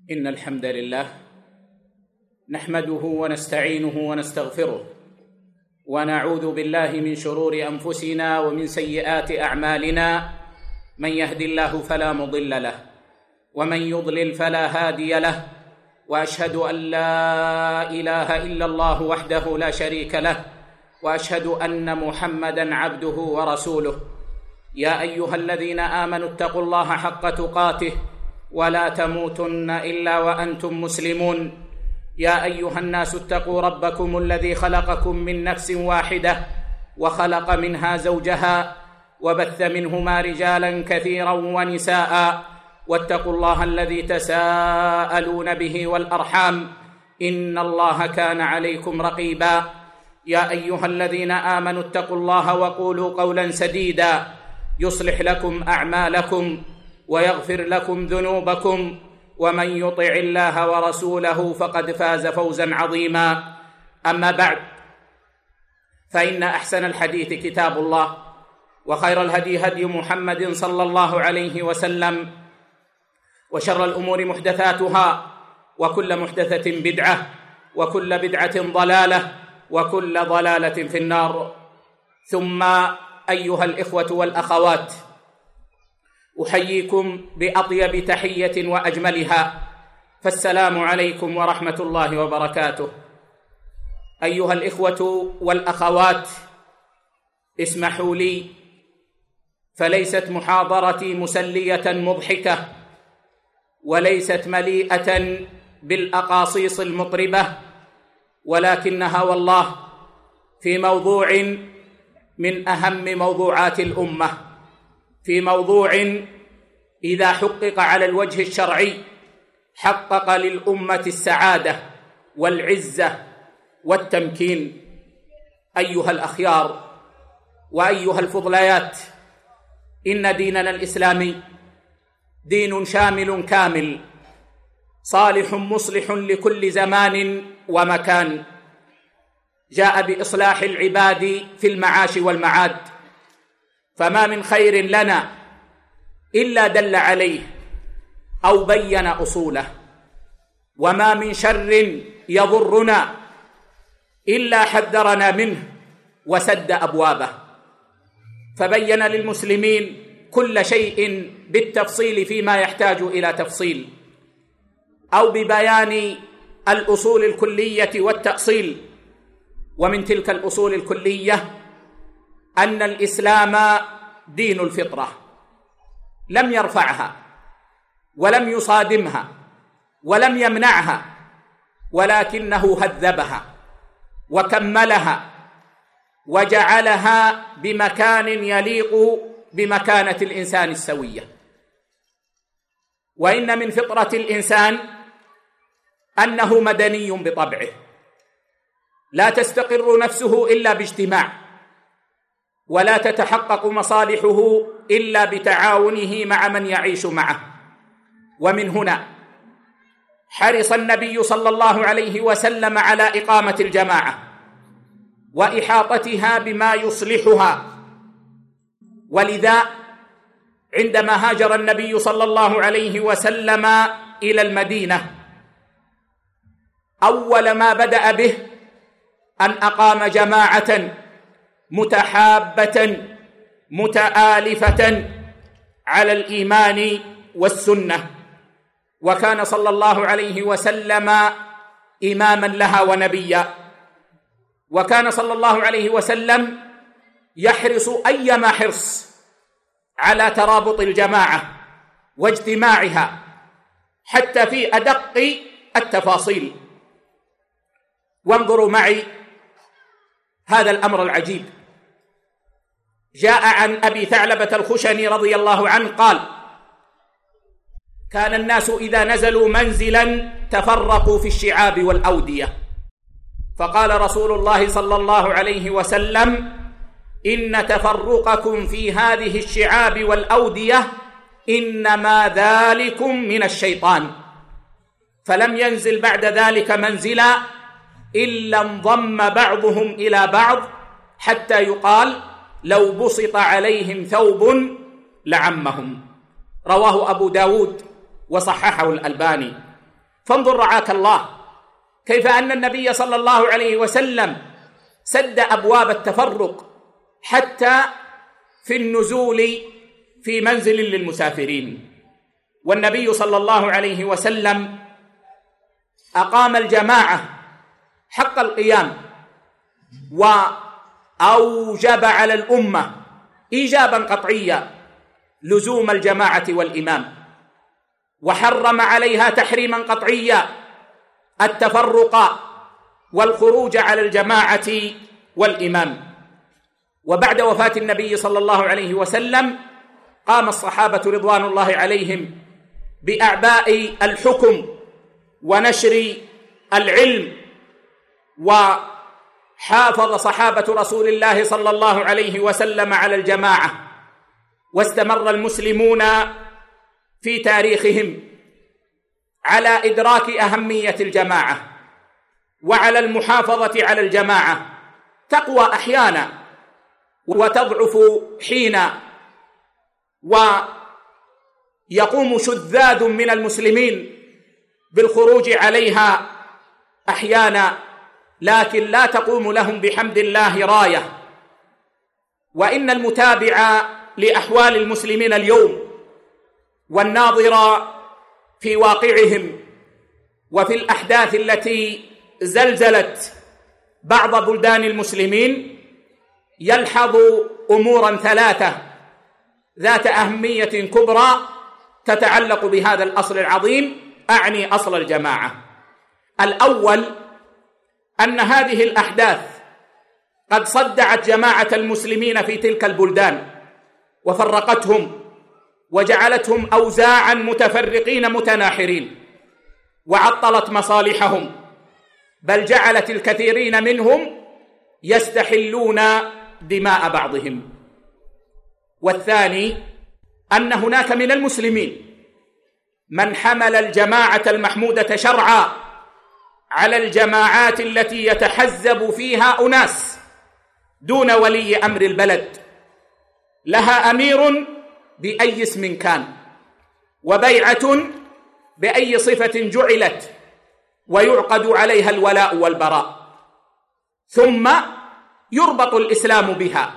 إن الحمد لله نحمده ونستعينه ونستغفره ونعوذ بالله من شرور أنفسنا ومن سيئات أعمالنا. من يهد الله فلا مضل له ومن يضلل فلا هادي له، وأشهد أن لا إله إلا الله وحده لا شريك له، وأشهد أن محمدًا عبده ورسوله. يا أيها الذين آمنوا اتقوا الله حق تقاته ولا تموتن إلا وأنتم مسلمون. يا أيها الناس اتقوا ربكم الذي خلقكم من نفس واحدة وخلق منها زوجها وبث منهما رجالا كثيرا ونساء، واتقوا الله الذي تساءلون به والأرحام إن الله كان عليكم رقيبا. يا أيها الذين آمنوا اتقوا الله وقولوا قولا سديدا يصلح لكم أعمالكم ويغفر لكم ذنوبكم، ومن يطع الله ورسوله فقد فاز فوزا عظيما. أما بعد، فإن أحسن الحديث كتاب الله، وخير الهدي هدي محمد صلى الله عليه وسلم، وشر الأمور محدثاتها، وكل محدثة بدعة، وكل بدعة ضلالة، وكل ضلالة في النار. ثم أيها الإخوة والأخوات، أحييكم بأطيب تحية وأجملها، فالسلام عليكم ورحمة الله وبركاته. أيها الإخوة والأخوات، اسمحوا لي، فليست محاضرتي مسلية مضحكة، وليست مليئة بالأقاصيص المطربة، ولكنها والله في موضوع من أهم موضوعات الأمة، في موضوع إذا حقق على الوجه الشرعي حقق للأمة السعادة والعزة والتمكين. أيها الأخيار وأيها الفضليات، إن ديننا الإسلامي دين شامل كامل، صالح مصلح لكل زمان ومكان، جاء بإصلاح العباد في المعاش والمعاد، فما من خير لنا إلا دل عليه أو بين أصوله، وما من شر يضرنا إلا حذرنا منه وسد أبوابه، فبين للمسلمين كل شيء بالتفصيل فيما يحتاج إلى تفصيل، أو ببيان الأصول الكلية والتأصيل. ومن تلك الأصول الكلية أن الإسلام دين الفطرة، لم يرفعها ولم يصادمها ولم يمنعها، ولكنه هذبها وكملها وجعلها بمكان يليق بمكانة الإنسان السوية. وإن من فطرة الإنسان أنه مدني بطبعه، لا تستقر نفسه إلا باجتماع، ولا تتحقق مصالحه إلا بتعاونه مع من يعيش معه. ومن هنا حرص النبي صلى الله عليه وسلم على إقامة الجماعة وإحاطتها بما يصلحها. ولذا عندما هاجر النبي صلى الله عليه وسلم إلى المدينة، أول ما بدأ به أن أقام جماعة متحابة متآلفة على الإيمان والسنة، وكان صلى الله عليه وسلم إماما لها ونبيا، وكان صلى الله عليه وسلم يحرص أيما حرص على ترابط الجماعة واجتماعها حتى في أدق التفاصيل. وانظروا معي هذا الأمر العجيب. جاء عن أبي ثعلبة الخشني رضي الله عنه قال: كان الناس إذا نزلوا منزلا تفرقوا في الشعاب والأودية، فقال رسول الله صلى الله عليه وسلم: إن تفرقكم في هذه الشعاب والأودية إنما ذلكم من الشيطان. فلم ينزل بعد ذلك منزلا إلا انضم بعضهم إلى بعض حتى يقال لو بسط عليهم ثوب لعمهم. رواه أبو داود وصححه الألباني. فانظر رعاك الله كيف أن النبي صلى الله عليه وسلم سد أبواب التفرق حتى في النزول في منزل للمسافرين. والنبي صلى الله عليه وسلم أقام الجماعة حق القيام، وأوجب على الأمة إيجابا قطعيا لزوم الجماعة والإمام، وحرم عليها تحريما قطعيا التفرق والخروج على الجماعة والإمام. وبعد وفاة النبي صلى الله عليه وسلم قام الصحابة رضوان الله عليهم بأعباء الحكم ونشر العلم، وحافظ صحابة رسول الله صلى الله عليه وسلم على الجماعة، واستمر المسلمون في تاريخهم على إدراك أهمية الجماعة وعلى المحافظة على الجماعة. تقوى أحيانا وتضعف حينا، ويقوم شذاذ من المسلمين بالخروج عليها أحيانا، لكن لا تقوم لهم بحمد الله راية. وإن المتابع لأحوال المسلمين اليوم والناظر في واقعهم وفي الأحداث التي زلزلت بعض بلدان المسلمين يلحظ أمورا ثلاثة ذات أهمية كبرى تتعلق بهذا الأصل العظيم، أعني أصل الجماعة. الأول أن هذه الأحداث قد صدعت جماعة المسلمين في تلك البلدان وفرقتهم وجعلتهم أوزاعا متفرقين متناحرين، وعطلت مصالحهم، بل جعلت الكثيرين منهم يستحلون دماء بعضهم. والثاني أن هناك من المسلمين من حمل الجماعة المحمودة شرعا على الجماعات التي يتحزب فيها أناس دون ولي أمر البلد، لها أمير بأي اسم كان، وبيعة بأي صفة جعلت، ويعقد عليها الولاء والبراء، ثم يربط الإسلام بها،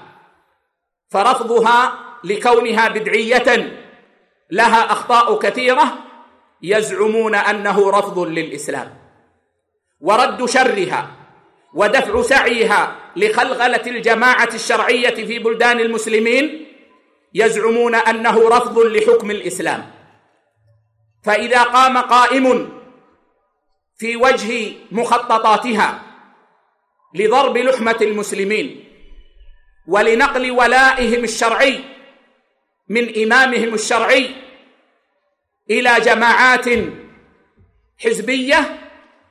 فرفضها لكونها بدعية لها أخطاء كثيرة يزعمون أنه رفض للإسلام، ورد شرها ودفع سعيها لخلغلة الجماعة الشرعية في بلدان المسلمين يزعمون أنه رفض لحكم الإسلام. فإذا قام قائم في وجه مخططاتها لضرب لحمة المسلمين ولنقل ولائهم الشرعي من إمامهم الشرعي إلى جماعات حزبية،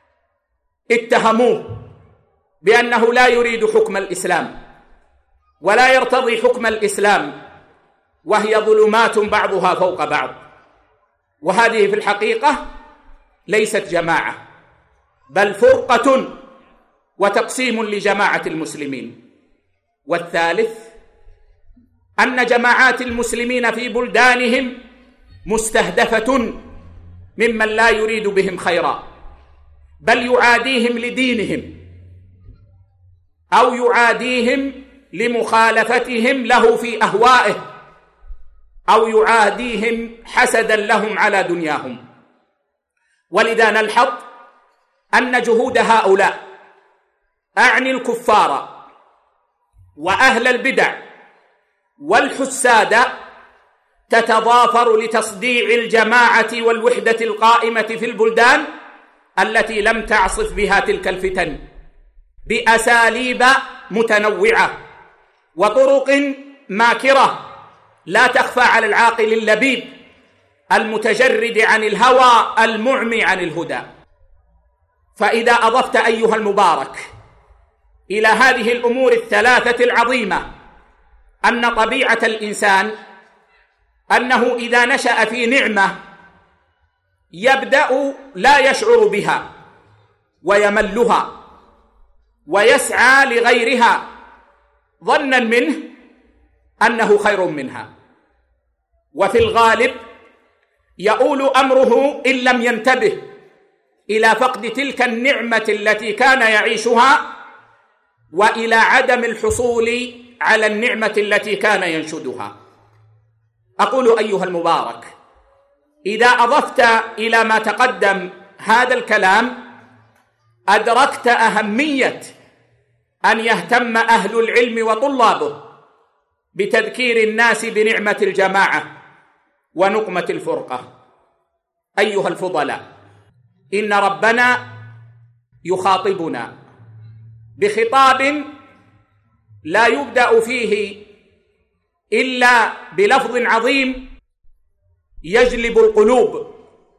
اتهموه بأنه لا يريد حكم الإسلام ولا يرتضي حكم الإسلام، وهي ظلمات بعضها فوق بعض. وهذه في الحقيقة ليست جماعة، بل فرقة وتقسيم لجماعة المسلمين. والثالث أن جماعات المسلمين في بلدانهم مستهدفة ممن لا يريد بهم خيرا، بل يعاديهم لدينهم أو يعاديهم لمخالفتهم له في أهوائه، أو يعاديهم حسدا لهم على دنياهم. ولذا نلحظ أن جهود هؤلاء، أعني الكفار وأهل البدع والحساد، تتضافر لتصديع الجماعة والوحدة القائمة في البلدان التي لم تعصف بها تلك الفتن بأساليب متنوعة وطرق ماكرة لا تخفى على العاقل اللبيب المتجرد عن الهوى المعمي عن الهدى. فإذا أضفت أيها المبارك إلى هذه الأمور الثلاثة العظيمة أن طبيعة الإنسان أنه إذا نشأ في نعمة يبدأ لا يشعر بها ويملها ويسعى لغيرها ظنا منه أنه خير منها، وفي الغالب يؤول أمره إن لم ينتبه إلى فقد تلك النعمة التي كان يعيشها، وإلى عدم الحصول على النعمة التي كان ينشدها. أقول أيها المبارك، إذا أضفت إلى ما تقدم هذا الكلام أدركت أهمية أن يهتم أهل العلم وطلابه بتذكير الناس بنعمة الجماعة ونقمة الفرقة. أيها الفضلاء، إن ربنا يخاطبنا بخطاب لا يبدأ فيه إلا بلفظ عظيم يجلب القلوب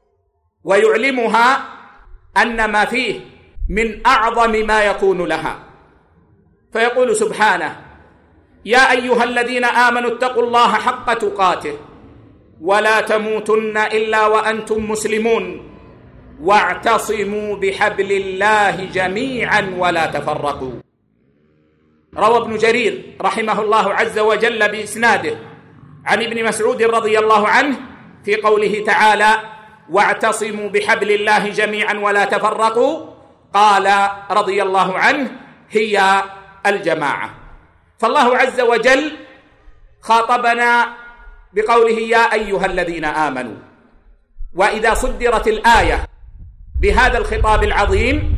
ويعلمها أن ما فيه من أعظم ما يكون لها. فيقول سبحانه: يا أيها الذين آمنوا اتقوا الله حق تقاته ولا تموتن إلا وأنتم مسلمون واعتصموا بحبل الله جميعا ولا تفرقوا. روى ابن جرير رحمه الله عز وجل بإسناده عن ابن مسعود رضي الله عنه في قوله تعالى: واعتصموا بحبل الله جميعا ولا تفرقوا، قال رضي الله عنه: هي الجماعة. فالله عز وجل خاطبنا بقوله: يا أيها الذين آمنوا. وإذا صدرت الآية بهذا الخطاب العظيم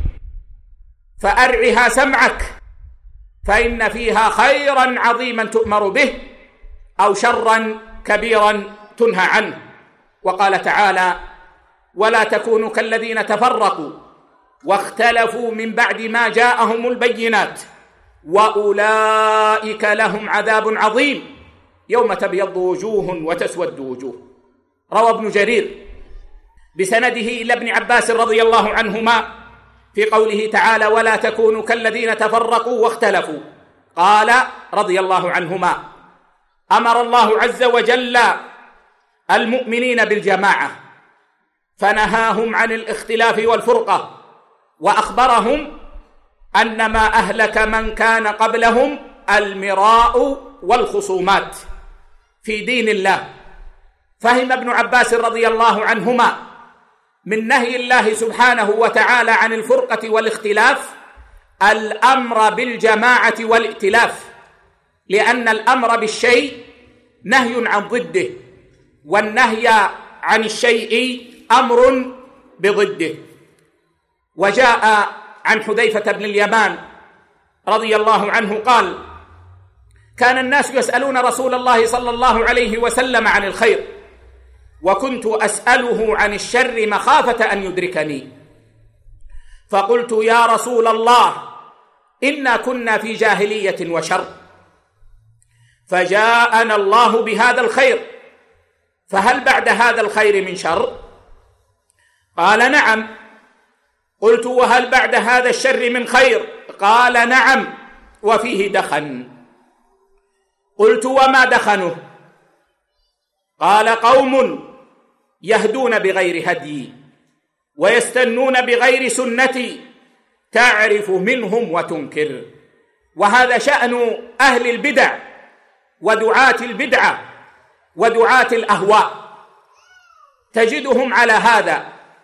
فأرعها سمعك، فإن فيها خيرا عظيما تؤمر به أو شرا كبيرا تنهى عنه. وقال تعالى: ولا تكونوا كالذين تفرقوا واختلفوا من بعد ما جاءهم البينات وأولئك لهم عذاب عظيم يوم تبيض وجوه وتسود وجوه. روى ابن جرير بسنده إلى ابن عباس رضي الله عنهما في قوله تعالى: ولا تكونوا كالذين تفرقوا واختلفوا، قال رضي الله عنهما: أمر الله عز وجل المؤمنين بالجماعة فنهاهم عن الاختلاف والفرقة، وأخبرهم أن ما أهلك من كان قبلهم المراء والخصومات في دين الله. فهم ابن عباس رضي الله عنهما من نهي الله سبحانه وتعالى عن الفرقة والاختلاف الأمر بالجماعة والائتلاف، لأن الأمر بالشيء نهي عن ضده، والنهي عن الشيء أمر بضده. وجاء عن حذيفة بن اليمان رضي الله عنه قال: كان الناس يسألون رسول الله صلى الله عليه وسلم عن الخير، وكنت أسأله عن الشر مخافة أن يدركني، فقلت: يا رسول الله، إنا كنا في جاهلية وشر، فجاءنا الله بهذا الخير، فهل بعد هذا الخير من شر؟ قال: نعم. قلت: وهل بعد هذا الشر من خير؟ قال: نعم، وفيه دخن. قلت: وما دخنه؟ قال: قوم يهدون بغير هدي ويستنون بغير سنتي تعرف منهم وتنكر. وهذا شأن أهل البدع ودعاة البدعة ودعاة الأهواء، تجدهم على هذا،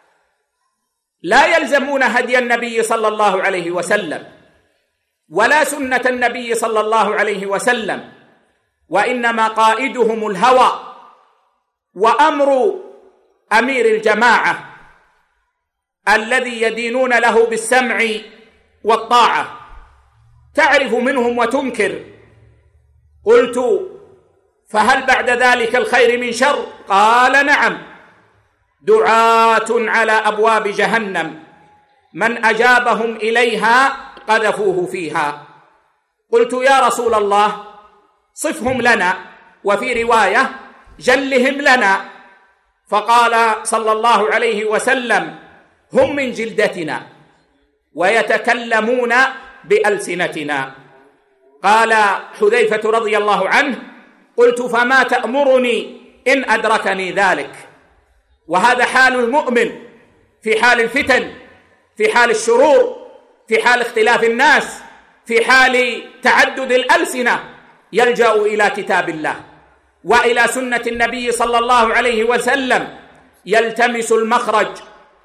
لا يلزمون هدي النبي صلى الله عليه وسلم ولا سنة النبي صلى الله عليه وسلم، وإنما قائدهم الهوى وأمر أمير الجماعة الذي يدينون له بالسمع والطاعة، تعرف منهم وتنكر. قلت: فهل بعد ذلك الخير من شر؟ قال: نعم، دعاة على أبواب جهنم من أجابهم إليها قذفوه فيها. قلت: يا رسول الله، صفهم لنا، وفي رواية جلهم لنا. فقال صلى الله عليه وسلم: هم من جلدتنا ويتكلمون بألسنتنا. قال حذيفة رضي الله عنه: قلت: فما تأمرني إن أدركني ذلك؟ وهذا حال المؤمن في حال الفتن، في حال الشرور، في حال اختلاف الناس، في حال تعدد الألسنة، يلجأ إلى كتاب الله وإلى سنة النبي صلى الله عليه وسلم، يلتمس المخرج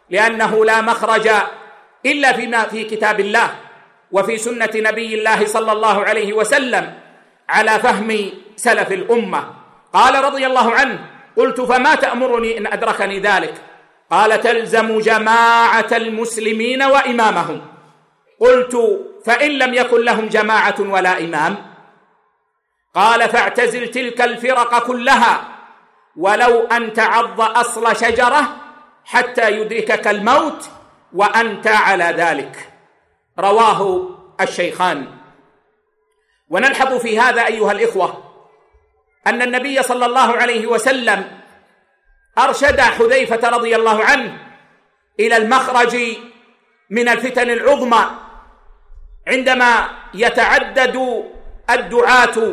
لأنه لا مخرج إلا فيما في كتاب الله وفي سنة نبي الله صلى الله عليه وسلم على فهم سلف الأمة. قال رضي الله عنه: قلت: فما تأمرني إن أدركني ذلك؟ قال: تلزم جماعة المسلمين وإمامهم. قلت: فإن لم يكن لهم جماعة ولا إمام؟ قال: فاعتزل تلك الفرق كلها ولو أن تعض أصل شجرة حتى يدركك الموت وأنت على ذلك. رواه الشيخان. ونلحظ في هذا أيها الإخوة أن النبي صلى الله عليه وسلم أرشد حذيفة رضي الله عنه إلى المخرج من الفتن العظمى عندما يتعدد الدعاة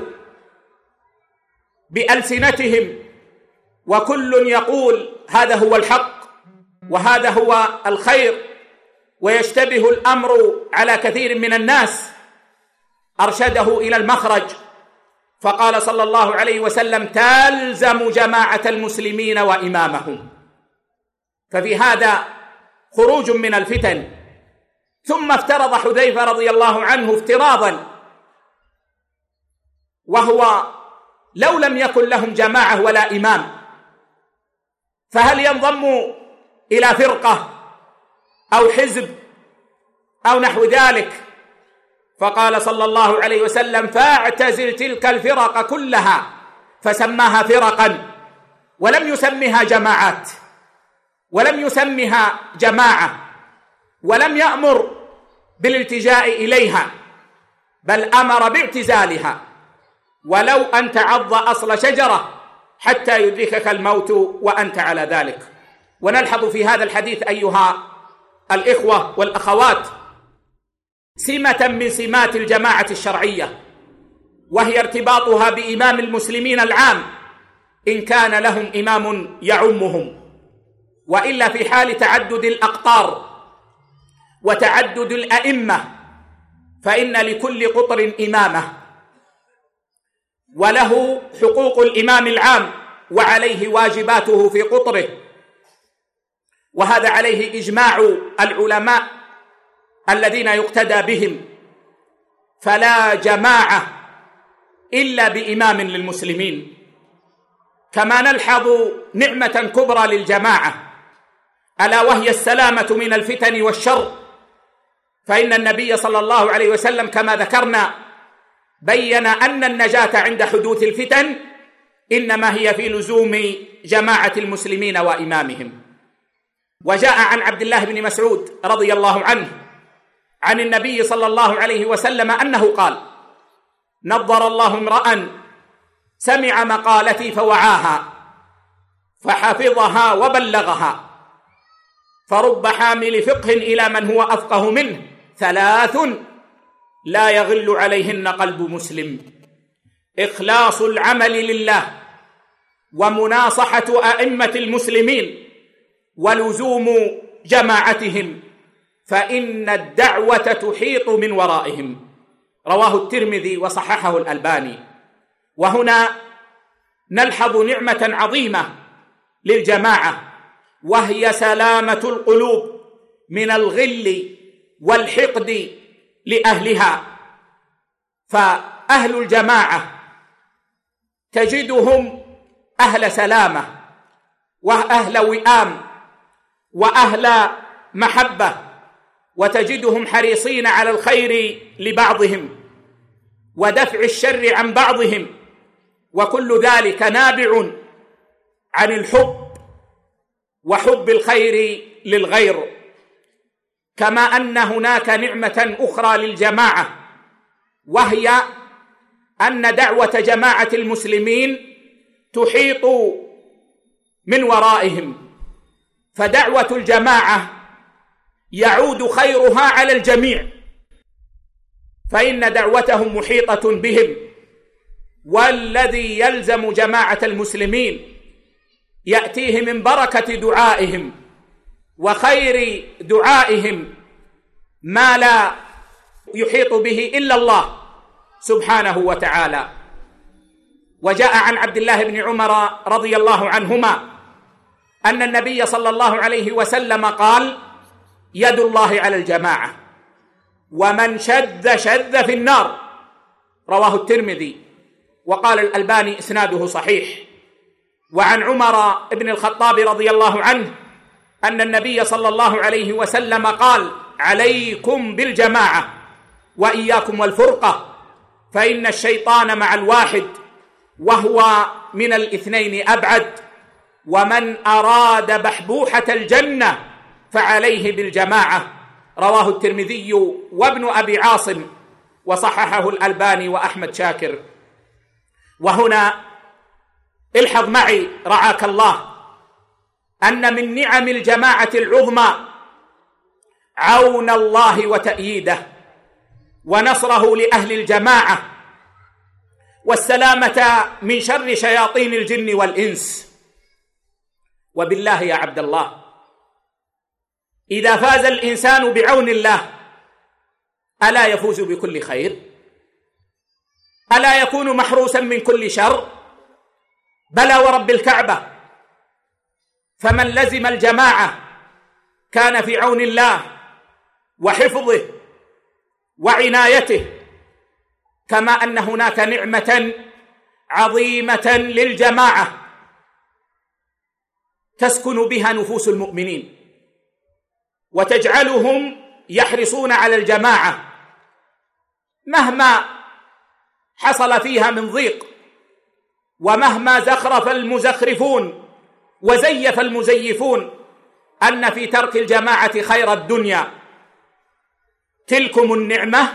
بألسنتهم وكل يقول هذا هو الحق وهذا هو الخير ويشتبه الأمر على كثير من الناس، أرشده إلى المخرج فقال صلى الله عليه وسلم: تلزم جماعة المسلمين وإمامهم. ففي هذا خروج من الفتن. ثم افترض حذيفة رضي الله عنه افتراضا، وهو لو لم يكن لهم جماعة ولا إمام فهل ينضموا إلى فرقة أو حزب أو نحو ذلك؟ فقال صلى الله عليه وسلم: فاعتزل تلك الفرق كلها، فسماها فرقا ولم يسمها جماعات ولم يسمها جماعة ولم يأمر بالالتجاء إليها، بل أمر باعتزالها ولو أن تعض أصل شجرة حتى يدركك الموت وأنت على ذلك. ونلحظ في هذا الحديث أيها الإخوة والأخوات سمة من سمات الجماعة الشرعية، وهي ارتباطها بإمام المسلمين العام إن كان لهم إمام يعمهم، وإلا في حال تعدد الأقطار وتعدد الأئمة فإن لكل قطر إمامة وله حقوق الإمام العام وعليه واجباته في قطره، وهذا عليه إجماع العلماء الذين يقتدى بهم. فلا جماعة إلا بإمام للمسلمين. كما نلحظ نعمة كبرى للجماعة ألا وهي السلامة من الفتن والشر، فإن النبي صلى الله عليه وسلم كما ذكرنا بين أن النجاة عند حدوث الفتن إنما هي في لزوم جماعة المسلمين وإمامهم. وجاء عن عبد الله بن مسعود رضي الله عنه عن النبي صلى الله عليه وسلم أنه قال: نضر الله امرأ سمع مقالتي فوعاها فحفظها وبلغها، فرب حامل فقه إلى من هو أفقه منه، 3 لا يغل عليهن قلب مسلم: إخلاص العمل لله، ومناصحة أئمة المسلمين، ولزوم جماعتهم، فإن الدعوة تحيط من ورائهم. رواه الترمذي وصححه الألباني. وهنا نلحظ نعمة عظيمة للجماعة، وهي سلامة القلوب من الغل والحقد لأهلها. فأهل الجماعة تجدهم أهل سلامة وأهل وئام وأهل محبة، وتجدهم حريصين على الخير لبعضهم ودفع الشر عن بعضهم، وكل ذلك نابع عن الحب وحب الخير للغير. كما أن هناك نعمة أخرى للجماعة، وهي أن دعوة جماعة المسلمين تحيط من ورائهم، فدعوة الجماعة يعود خيرها على الجميع، فإن دعوتهم محيطة بهم. والذي يلزم جماعة المسلمين يأتيه من بركة دعائهم وخير دعائهم ما لا يحيط به إلا الله سبحانه وتعالى. وجاء عن عبد الله بن عمر رضي الله عنهما أن النبي صلى الله عليه وسلم قال: يد الله على الجماعة، ومن شذ شذ في النار. رواه الترمذي، وقال الألباني إسناده صحيح. وعن عمر بن الخطاب رضي الله عنه أن النبي صلى الله عليه وسلم قال: عليكم بالجماعة وإياكم والفرقة، فإن الشيطان مع الواحد وهو من الاثنين أبعد، ومن أراد بحبوحة الجنة فعليه بالجماعة. رواه الترمذي وابن أبي عاصم، وصححه الألباني وأحمد شاكر. وهنا الحظ معي رعاك الله أن من نعم الجماعة العظمى عون الله وتأييده ونصره لأهل الجماعة، والسلامة من شر شياطين الجن والإنس. وبالله يا عبد الله، إذا فاز الإنسان بعون الله ألا يفوز بكل خير؟ ألا يكون محروسا من كل شر؟ بلى ورب الكعبة. فمن لزم الجماعة كان في عون الله وحفظه وعنايته، كما أن هناك نعمة عظيمة للجماعة تسكن بها نفوس المؤمنين وتجعلهم يحرصون على الجماعة مهما حصل فيها من ضيق، ومهما زخرف المزخرفون وزيف المزيفون أن في ترك الجماعة خير الدنيا. تلكم النعمة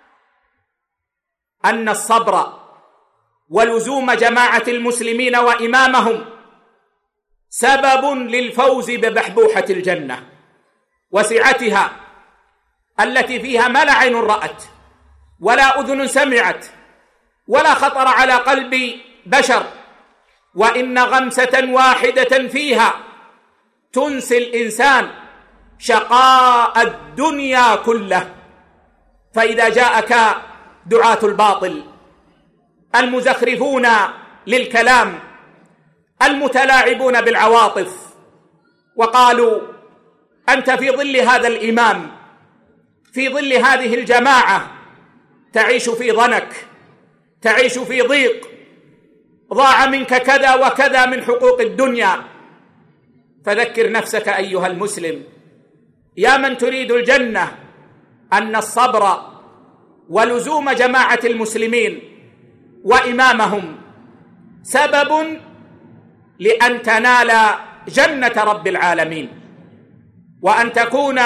أن الصبر ولزوم جماعة المسلمين وإمامهم سبب للفوز ببحبوحة الجنة وسعتها، التي فيها ما لا عين رأت ولا أذن سمعت ولا خطر على قلب بشر، وإن غمسة واحدة فيها تنسي الإنسان شقاء الدنيا كله. فإذا جاءك دعاة الباطل المزخرفون للكلام المتلاعبون بالعواطف وقالوا: أنت في ظل هذا الإمام، في ظل هذه الجماعة، تعيش في ضنك، تعيش في ضيق، ضاع منك كذا وكذا من حقوق الدنيا، فذكر نفسك أيها المسلم يا من تريد الجنة أن الصبر ولزوم جماعة المسلمين وإمامهم سبب لأن تنال جنة رب العالمين، وأن تكون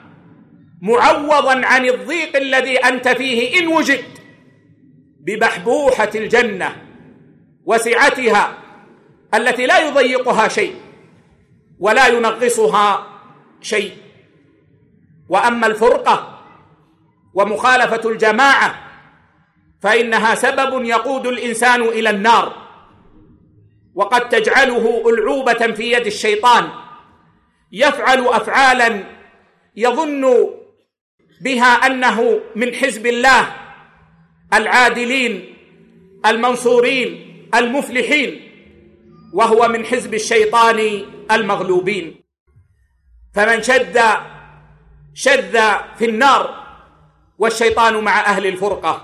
معوضا عن الضيق الذي أنت فيه إن وجد ببحبوحة الجنة وسعتها التي لا يضيقها شيء ولا ينغصها شيء. وأما الفرقة ومخالفة الجماعة فإنها سبب يقود الإنسان إلى النار، وقد تجعله ألعوبة في يد الشيطان يفعل أفعالا يظن بها أنه من حزب الله العادلين المنصورين المفلحين، وهو من حزب الشيطان المغلوبين. فمن شذ في النار، والشيطان مع أهل الفرقة.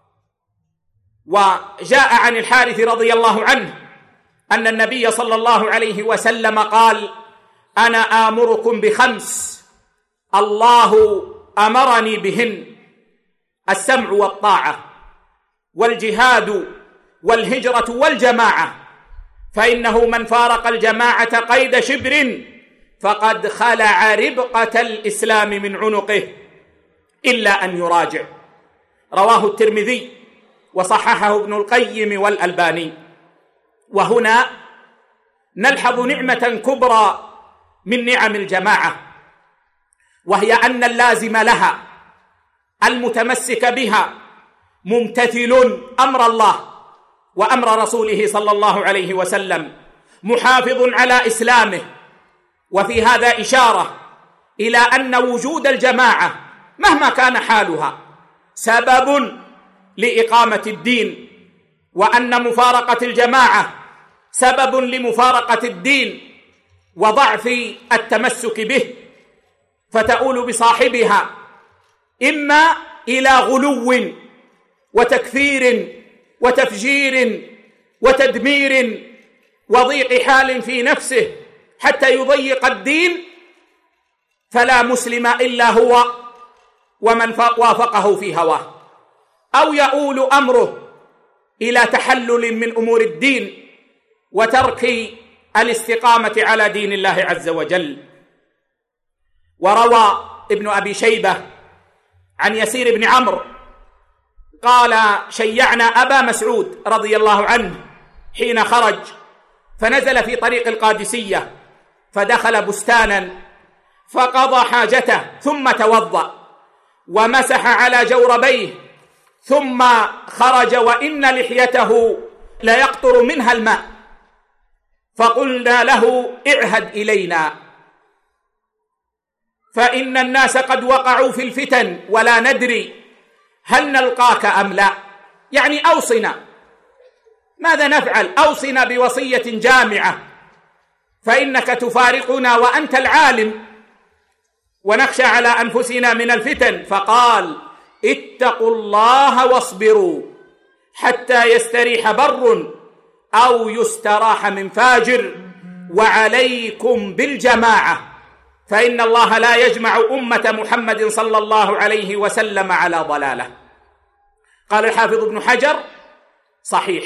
وجاء عن الحارث رضي الله عنه أن النبي صلى الله عليه وسلم قال: أنا آمركم بخمس الله أمرني بهن: السمع والطاعة والجهاد والهجرة والجماعة، فإنه من فارق الجماعة قيد شبر فقد خلع ربقة الإسلام من عنقه إلا أن يراجع. رواه الترمذي وصححه ابن القيم والألباني. وهنا نلحظ نعمة كبرى من نعم الجماعة، وهي أن اللازم لها المتمسك بها ممتثل أمر الله وأمر رسوله صلى الله عليه وسلم، محافظ على إسلامه. وفي هذا إشارة إلى أن وجود الجماعة مهما كان حالها سبب لإقامة الدين، وأن مفارقة الجماعة سبب لمفارقة الدين، وضعف التمسك به، فتؤول بصاحبها إما إلى غلو وتكفير وتفجير وتدمير وضيق حال في نفسه حتى يضيق الدين، فلا مسلم إلا هو ومن وافقه في هواه، أو يؤول أمره إلى تحلل من أمور الدين وترك الاستقامة على دين الله عز وجل. وروى ابن أبي شيبة عن يسير بن عمرو قال: شيعنا أبا مسعود رضي الله عنه حين خرج، فنزل في طريق القادسية، فدخل بستانا فقضى حاجته، ثم توضأ ومسح على جوربيه، ثم خرج وإن لحيته لا يقطر منها الماء، فقلنا له: اعهد إلينا، فإن الناس قد وقعوا في الفتن ولا ندري هل نلقاك أم لا، يعني أوصنا ماذا نفعل، أوصنا بوصية جامعة، فإنك تفارقنا وأنت العالم ونخشى على أنفسنا من الفتن. فقال: اتقوا الله واصبروا حتى يستريح بر أو يستراح من فاجر، وعليكم بالجماعة، فإن الله لا يجمع أمة محمد صلى الله عليه وسلم على ضلالة. قال الحافظ ابن حجر: صحيح.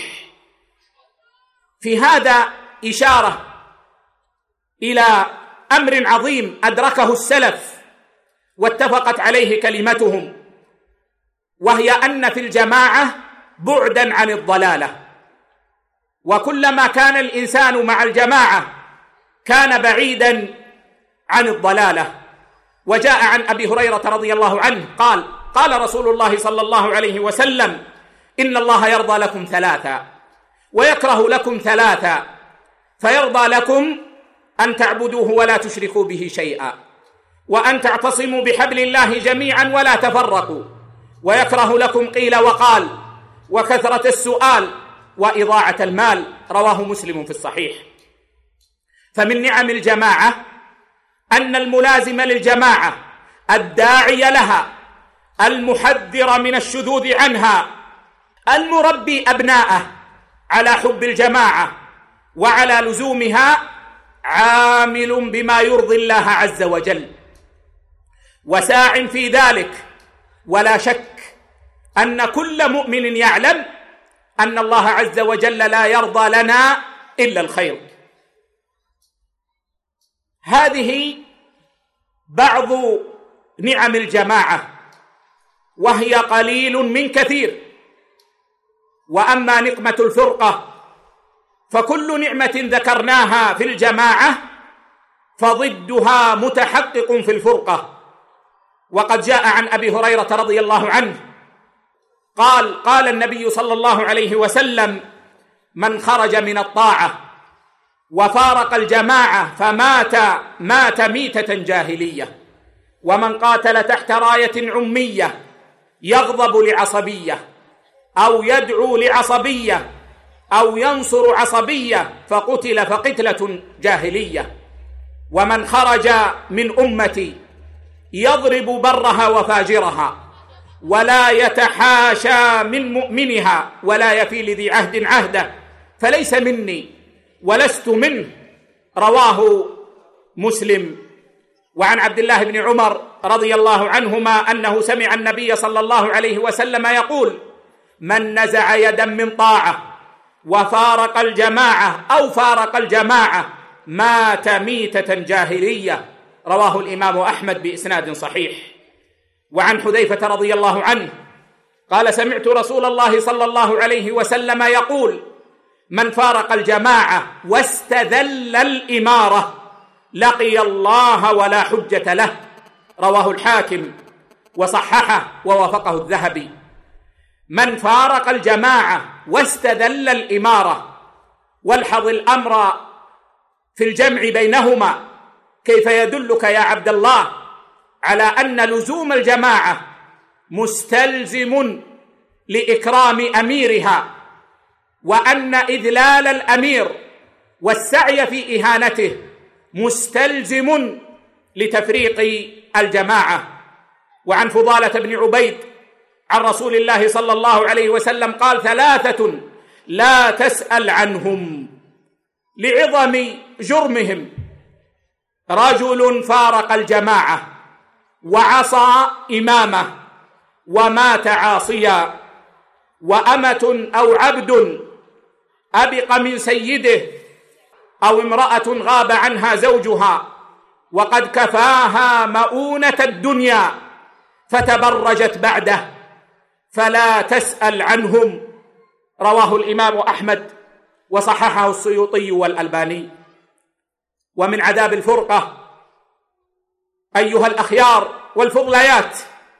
في هذا إشارة إلى أمر عظيم أدركه السلف واتفقت عليه كلمتهم، وهي أن في الجماعة بعدا عن الضلالة، وكلما كان الإنسان مع الجماعة كان بعيدا عن الضلالة. وجاء عن أبي هريرة رضي الله عنه قال: قال رسول الله صلى الله عليه وسلم: إن الله يرضى لكم ثلاثا ويكره لكم ثلاثا، فيرضى لكم أن تعبدوه ولا تشركوا به شيئا، وأن تعتصموا بحبل الله جميعا ولا تفرقوا، ويكره لكم قيل وقال وكثرة السؤال وإضاعة المال. رواه مسلم في الصحيح. فمن نعم الجماعة أن الملازم للجماعة الداعي لها المحذر من الشذوذ عنها المربي أبناءه على حب الجماعة وعلى لزومها عامل بما يرضي الله عز وجل وساع في ذلك. ولا شك أن كل مؤمن يعلم أن الله عز وجل لا يرضى لنا إلا الخير. هذه بعض نعم الجماعة، وهي قليل من كثير. وأما نقمة الفرقة فكل نعمة ذكرناها في الجماعة فضدها متحقق في الفرقة. وقد جاء عن أبي هريرة رضي الله عنه قال النبي صلى الله عليه وسلم: من خرج من الطاعة وفارق الجماعة فمات ميتة جاهلية، ومن قاتل تحت راية عمية يغضب لعصبية أو يدعو لعصبية أو ينصر عصبية فقتل فقتلة جاهلية، ومن خرج من أمتي يضرب برها وفاجرها ولا يتحاشى من مؤمنها ولا يفي لذي عهد عهده فليس مني ولست منه. رواه مسلم. وعن عبد الله بن عمر رضي الله عنهما أنه سمع النبي صلى الله عليه وسلم يقول: من نزع يدا من طاعة وفارق الجماعة أو فارق الجماعة مات ميتة جاهلية. رواه الإمام أحمد بإسناد صحيح. وعن حذيفة رضي الله عنه قال: سمعت رسول الله صلى الله عليه وسلم يقول: من فارق الجماعة واستذل الإمارة لقي الله ولا حجة له. رواه الحاكم وصححه ووافقه الذهبي. من فارق الجماعة واستذل الإمارة. والحظ الأمر في الجمع بينهما. كيف يدلك يا عبد الله على أن لزوم الجماعة مستلزم لإكرام أميرها، وأن إذلال الأمير والسعي في إهانته مستلزم لتفريق الجماعة. وعن فضالة بن عبيد عن رسول الله صلى الله عليه وسلم قال: 3 لا تسأل عنهم لعظم جرمهم: رجل فارق الجماعة وعصى إمامه ومات عاصيا، وأمة أو عبد أبق من سيده، أو امرأة غاب عنها زوجها وقد كفاها مؤونة الدنيا فتبرجت بعده، فلا تسأل عنهم. رواه الإمام أحمد وصححه السيوطي والألباني. ومن عذاب الفرقة أيها الأخيار والفضليات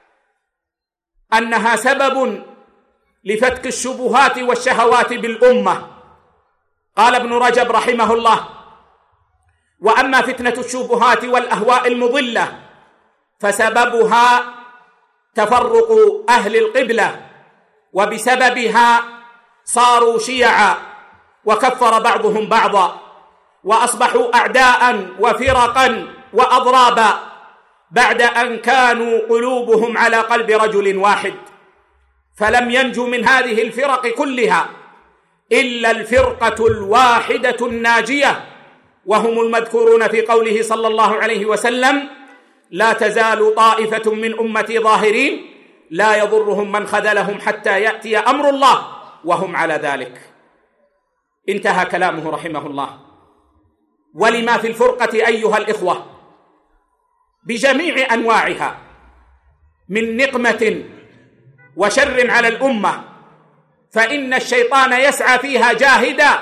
أنها سبب لفتك الشبهات والشهوات بالأمة. قال ابن رجب رحمه الله: وأما فتنة الشبهات والأهواء المضلة فسببها تفرق أهل القبلة، وبسببها صاروا شيعا وكفر بعضهم بعضا، وأصبحوا أعداء وفرقا وأضرابا بعد أن كانوا قلوبهم على قلب رجل واحد. فلم ينجو من هذه الفرق كلها إلا الفرقة الواحدة الناجية، وهم المذكورون في قوله صلى الله عليه وسلم: لا تزال طائفة من أمتي ظاهرين لا يضرهم من خذلهم حتى يأتي أمر الله وهم على ذلك. انتهى كلامه رحمه الله. ولما في الفرقة أيها الإخوة بجميع أنواعها من نقمة وشر على الأمة، فإن الشيطان يسعى فيها جاهدا،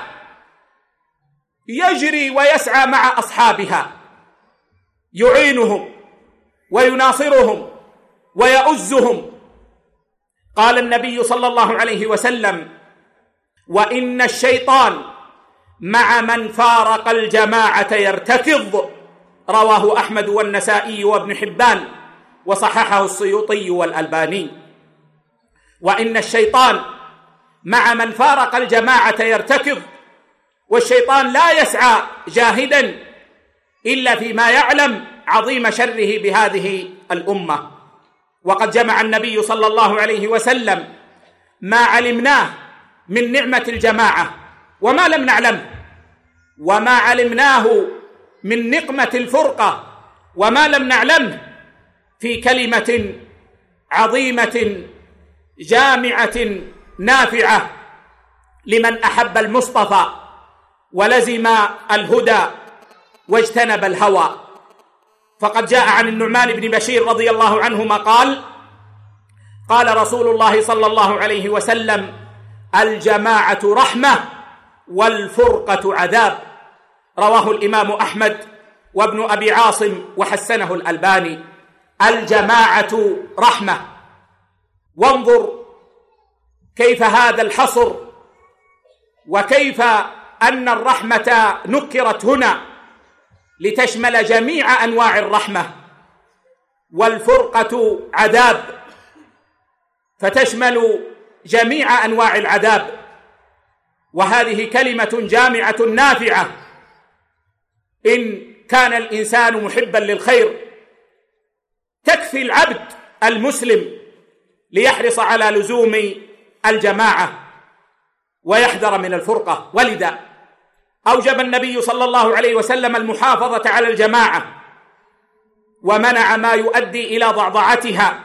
يجري ويسعى مع أصحابها، يعينهم ويناصرهم ويؤزهم. قال النبي صلى الله عليه وسلم: وإن الشيطان مع من فارق الجماعة يرتكض. رواه أحمد والنسائي وابن حبان وصححه السيوطي والألباني. وإن الشيطان مع من فارق الجماعة يرتكض، والشيطان لا يسعى جاهدا إلا فيما يعلم عظيم شره بهذه الأمة. وقد جمع النبي صلى الله عليه وسلم ما علمناه من نعمة الجماعة وما لم نعلمه، وما علمناه من نقمة الفرقة وما لم نعلمه، في كلمة عظيمة جامعة نافعة لمن أحب المصطفى ولزم الهدى واجتنب الهوى. فقد جاء عن النعمان بن بشير رضي الله عنهما قال: قال رسول الله صلى الله عليه وسلم: الجماعة رحمة والفرقة عذاب. رواه الإمام أحمد وابن أبي عاصم وحسنه الألباني. الجماعة رحمة. وانظر كيف هذا الحصر، وكيف أن الرحمة نكرت هنا لتشمل جميع أنواع الرحمة، والفرقة عذاب فتشمل جميع أنواع العذاب. وهذه كلمة جامعة نافعة إن كان الإنسان محبا للخير، تكفي العبد المسلم ليحرص على لزوم الجماعة ويحذر من الفرقة. ولذا أوجب النبي صلى الله عليه وسلم المحافظة على الجماعة، ومنع ما يؤدي إلى ضعضعتها،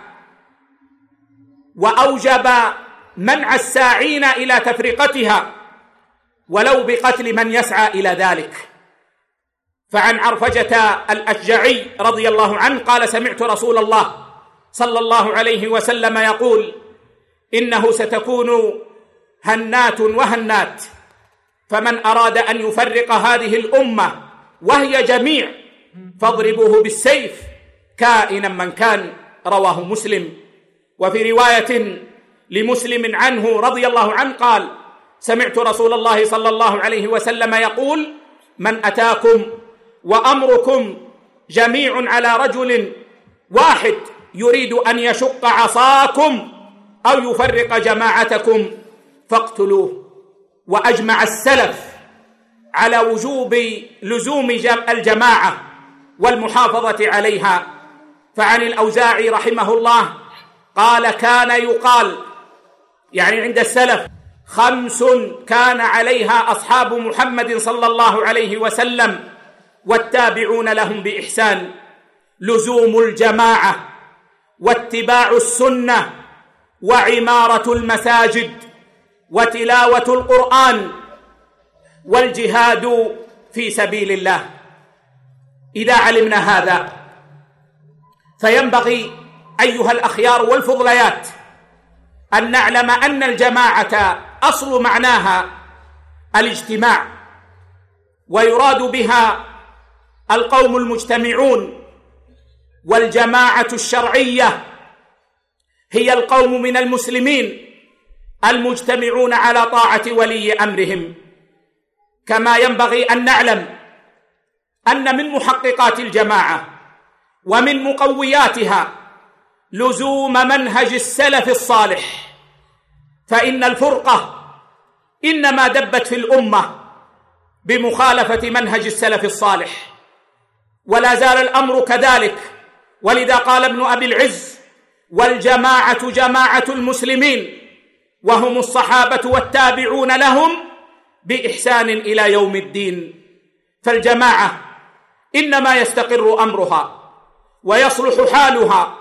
وأوجب منع الساعين إلى تفرقتها ولو بقتل من يسعى إلى ذلك. فعن عرفجة الأشجعي رضي الله عنه قال: سمعت رسول الله صلى الله عليه وسلم يقول: إنه ستكون هنات وهنات، فمن أراد أن يفرق هذه الأمة وهي جميع فاضربوه بالسيف كائنا من كان. رواه مسلم. وفي رواية لمسلم عنه رضي الله عنه قال: سمعت رسول الله صلى الله عليه وسلم يقول: من أتاكم وأمركم جميع على رجل واحد يريد أن يشق عصاكم أو يفرق جماعتكم فاقتلوه. وأجمع السلف على وجوب لزوم الجماعة والمحافظة عليها. فعن الأوزاعي رحمه الله قال: كان يقال، يعني عند السلف، 5 كان عليها أصحاب محمد صلى الله عليه وسلم والتابعون لهم بإحسان: لزوم الجماعة، واتباع السنة، وعمارة المساجد، وتلاوة القرآن، والجهاد في سبيل الله. إذا علمنا هذا فينبغي أيها الأخيار والفضليات أن نعلم أن الجماعة أصل معناها الاجتماع، ويراد بها القوم المجتمعون، والجماعة الشرعية هي القوم من المسلمين المجتمعون على طاعة ولي أمرهم. كما ينبغي أن نعلم أن من محققات الجماعة ومن مقوياتها لزوم منهج السلف الصالح، فإن الفرقة إنما دبت في الأمة بمخالفة منهج السلف الصالح، ولا زال الأمر كذلك. ولذا قال ابن أبي العز: والجماعة جماعة المسلمين وهم الصحابة والتابعون لهم بإحسان إلى يوم الدين. فالجماعة إنما يستقر أمرها ويصلح حالها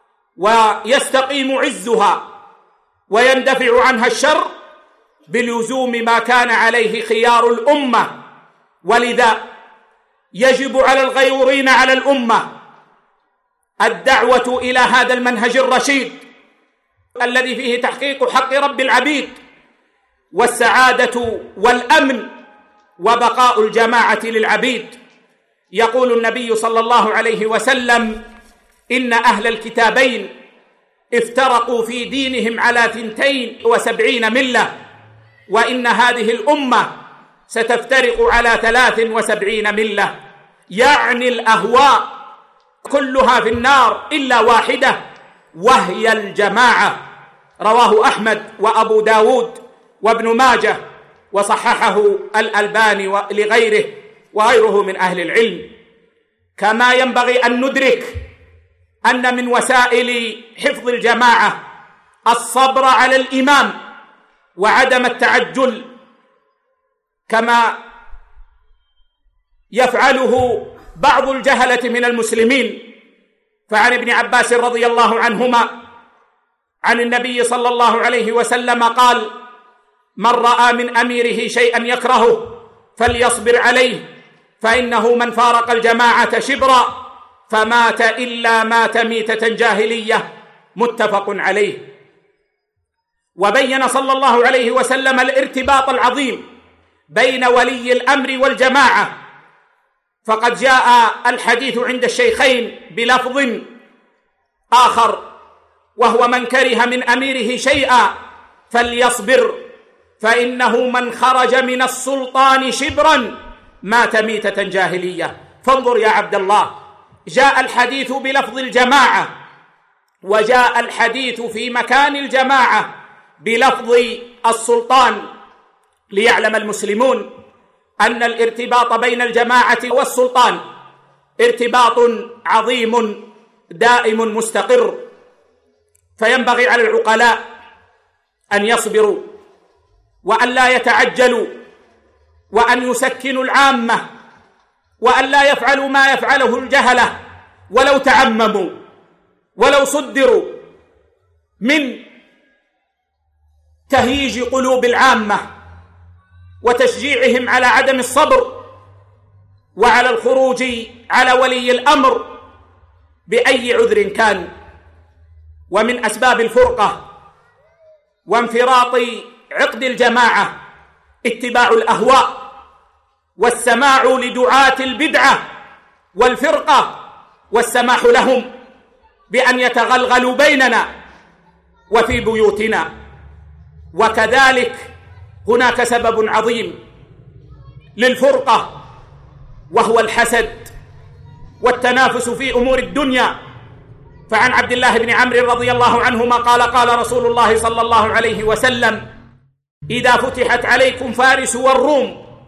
ويستقيم عزها ويندفع عنها الشر بلزوم ما كان عليه خيار الأمة. ولذا يجب على الغيورين على الأمة الدعوة إلى هذا المنهج الرشيد الذي فيه تحقيق حق رب العبيد والسعادة والأمن وبقاء الجماعة للعبيد. يقول النبي صلى الله عليه وسلم: إن أهل الكتابين افترقوا في دينهم على 72 ملة، وإن هذه الأمة ستفترق على 73 ملة، يعني الأهواء كلها في النار إلا واحدة وهي الجماعة. رواه أحمد وأبو داود وابن ماجه، وصححه الألباني وغيره من أهل العلم. كما ينبغي أن ندرك أن من وسائل حفظ الجماعة الصبر على الإمام وعدم التعجل كما يفعله بعض الجهلة من المسلمين. فعن ابن عباس رضي الله عنهما عن النبي صلى الله عليه وسلم قال: من رأى من أميره شيئا يكرهه فليصبر عليه، فإنه من فارق الجماعة شبرا فمات إلا مات ميتة جاهلية. متفق عليه. وبين صلى الله عليه وسلم الارتباط العظيم بين ولي الأمر والجماعة، فقد جاء الحديث عند الشيخين بلفظ آخر، وهو: من كره من أميره شيئا فليصبر، فإنه من خرج من السلطان شبرا مات ميتة جاهلية. فانظر يا عبد الله، جاء الحديث بلفظ الجماعة، وجاء الحديث في مكان الجماعة بلفظ السلطان، ليعلم المسلمون أن الارتباط بين الجماعة والسلطان ارتباط عظيم دائم مستقر. فينبغي على العقلاء أن يصبروا وأن لا يتعجلوا وأن يسكنوا العامة وأن لا يفعلوا ما يفعله الجهلة ولو تعمموا ولو صدروا من تهييج قلوب العامة وتشجيعهم على عدم الصبر وعلى الخروج على ولي الأمر بأي عذر كان. ومن أسباب الفرقة وانفراط عقد الجماعة اتباع الأهواء والسماع لدعاة البدعة والفرقة والسماح لهم بأن يتغلغلوا بيننا وفي بيوتنا. وكذلك هناك سبب عظيم للفرقة، وهو الحسد والتنافس في أمور الدنيا. فعن عبد الله بن عمرو رضي الله عنهما قال: قال رسول الله صلى الله عليه وسلم: إذا فتحت عليكم فارس والروم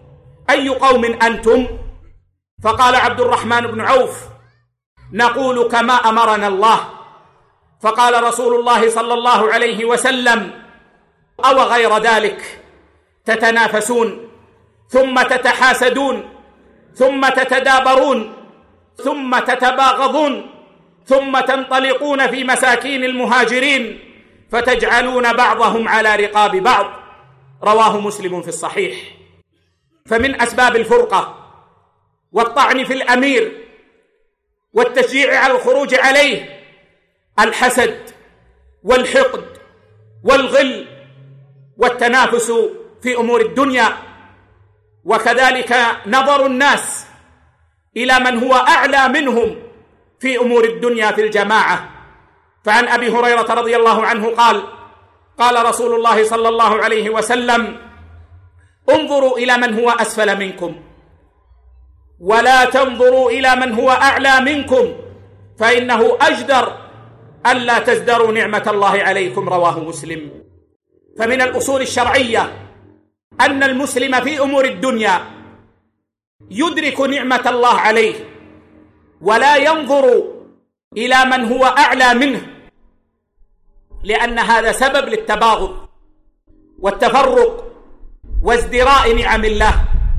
أي قوم أنتم؟ فقال عبد الرحمن بن عوف: نقول كما أمرنا الله. فقال رسول الله صلى الله عليه وسلم: أو غير ذلك تتنافسون، ثم تتحاسدون، ثم تتدابرون، ثم تتباغضون، ثم تنطلقون في مساكين المهاجرين فتجعلون بعضهم على رقاب بعض. رواه مسلم في الصحيح. فمن أسباب الفرقة والطعن في الأمير والتشجيع على الخروج عليه الحسد والحقد والغل والتنافس في أمور الدنيا، وكذلك نظر الناس إلى من هو أعلى منهم في أمور الدنيا في الجماعة. فعن أبي هريرة رضي الله عنه قال: قال رسول الله صلى الله عليه وسلم: انظروا إلى من هو أسفل منكم ولا تنظروا إلى من هو أعلى منكم، فإنه أجدر ألا تزدروا نعمة الله عليكم. رواه مسلم. فمن الأصول الشرعية أن المسلم في أمور الدنيا يدرك نعمة الله عليه ولا ينظر إلى من هو أعلى منه، لأن هذا سبب للتباغض والتفرق وازدراء نعم الله.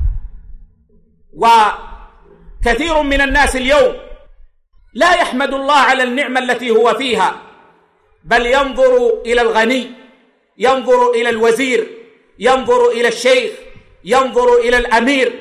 وكثير من الناس اليوم لا يحمد الله على النعمة التي هو فيها، بل ينظر إلى الغني، ينظر إلى الوزير، ينظر إلى الشيخ، ينظر إلى الأمير،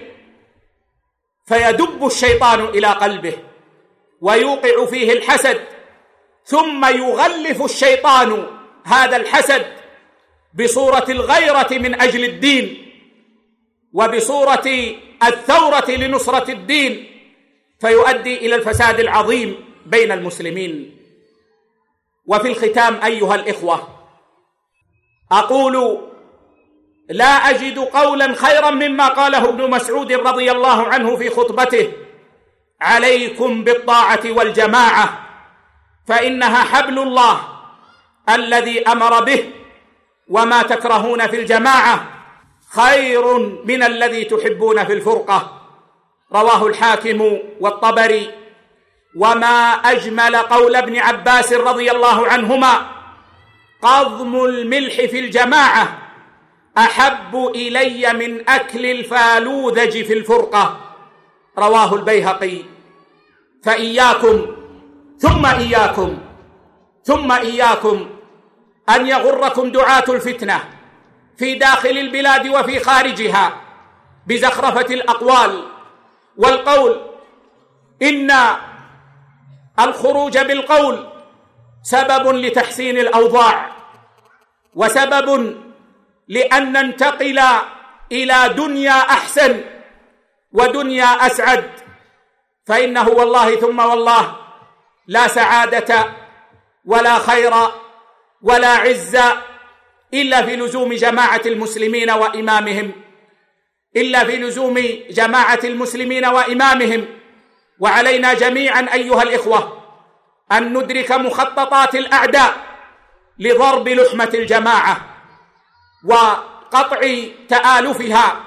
فيدب الشيطان إلى قلبه ويوقع فيه الحسد، ثم يغلف الشيطان هذا الحسد بصورة الغيرة من أجل الدين وبصورة الثورة لنصرة الدين، فيؤدي إلى الفساد العظيم بين المسلمين. وفي الختام أيها الإخوة، أقول: لا أجد قولا خيرا مما قاله ابن مسعود رضي الله عنه في خطبته: عليكم بالطاعة والجماعة، فإنها حبل الله الذي أمر به، وما تكرهون في الجماعة خير من الذي تحبون في الفرقة. رواه الحاكم والطبري. وما أجمل قول ابن عباس رضي الله عنهما: قضم الملح في الجماعة أحب إلي من أكل الفالوذج في الفرقة. رواه البيهقي. فإياكم ثم إياكم ثم إياكم أن يغركم دعاة الفتنة في داخل البلاد وفي خارجها بزخرفة الأقوال والقول. إن الخروج بالقول سبب لتحسين الأوضاع، وسبب لأن ننتقل إلى دنيا أحسن ودنيا أسعد. فإنه والله ثم والله لا سعادة ولا خير ولا عزة إلا في لزوم جماعة المسلمين وإمامهم، إلا في لزوم جماعة المسلمين وإمامهم. وعلينا جميعا أيها الإخوة أن ندرك مخططات الأعداء لضرب لحمة الجماعة وقطع تآلفها.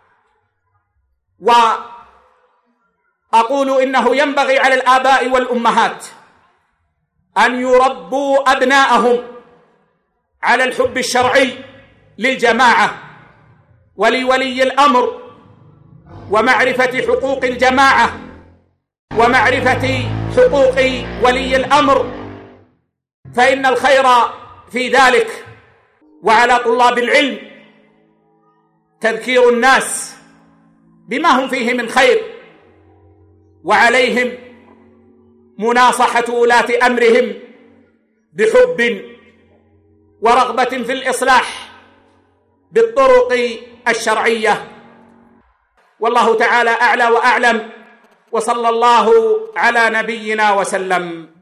وأقول إنه ينبغي على الآباء والأمهات أن يربوا أبناءهم على الحب الشرعي للجماعة ولولي الأمر، ومعرفة حقوق الجماعة ومعرفة حقوق ولي الأمر، فإن الخير في ذلك. وعلى طلاب العلم تذكير الناس بما هم فيه من خير، وعليهم مناصحة ولاة أمرهم بحب ورغبة في الإصلاح بالطرق الشرعية. والله تعالى أعلى وأعلم، وصلى الله على نبينا وسلم.